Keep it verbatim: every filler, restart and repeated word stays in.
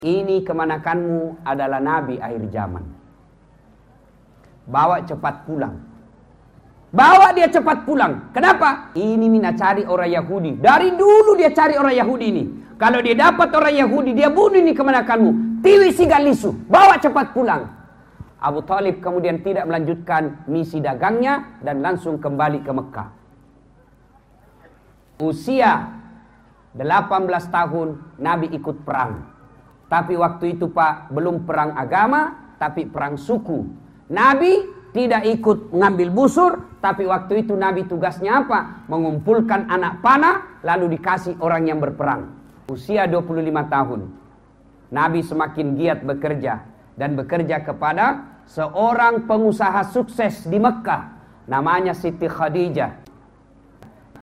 Ini kemanakanmu adalah Nabi akhir zaman. Bawa cepat pulang. Bawa dia cepat pulang. Kenapa? Ini mina cari orang Yahudi. Dari dulu dia cari orang Yahudi ini. Kalau dia dapat orang Yahudi, dia bunuh ini kemanakanmu. Tiwi sigalisu. Bawa cepat pulang. Abu Talib kemudian tidak melanjutkan misi dagangnya dan langsung kembali ke Mekah. Usia delapan belas tahun Nabi ikut perang. Tapi waktu itu Pak, belum perang agama, tapi perang suku. Nabi tidak ikut mengambil busur, tapi waktu itu Nabi tugasnya apa? Mengumpulkan anak panah, lalu dikasih orang yang berperang. Usia dua puluh lima tahun. Nabi semakin giat bekerja. Dan bekerja kepada seorang pengusaha sukses di Mekah. Namanya Siti Khadijah.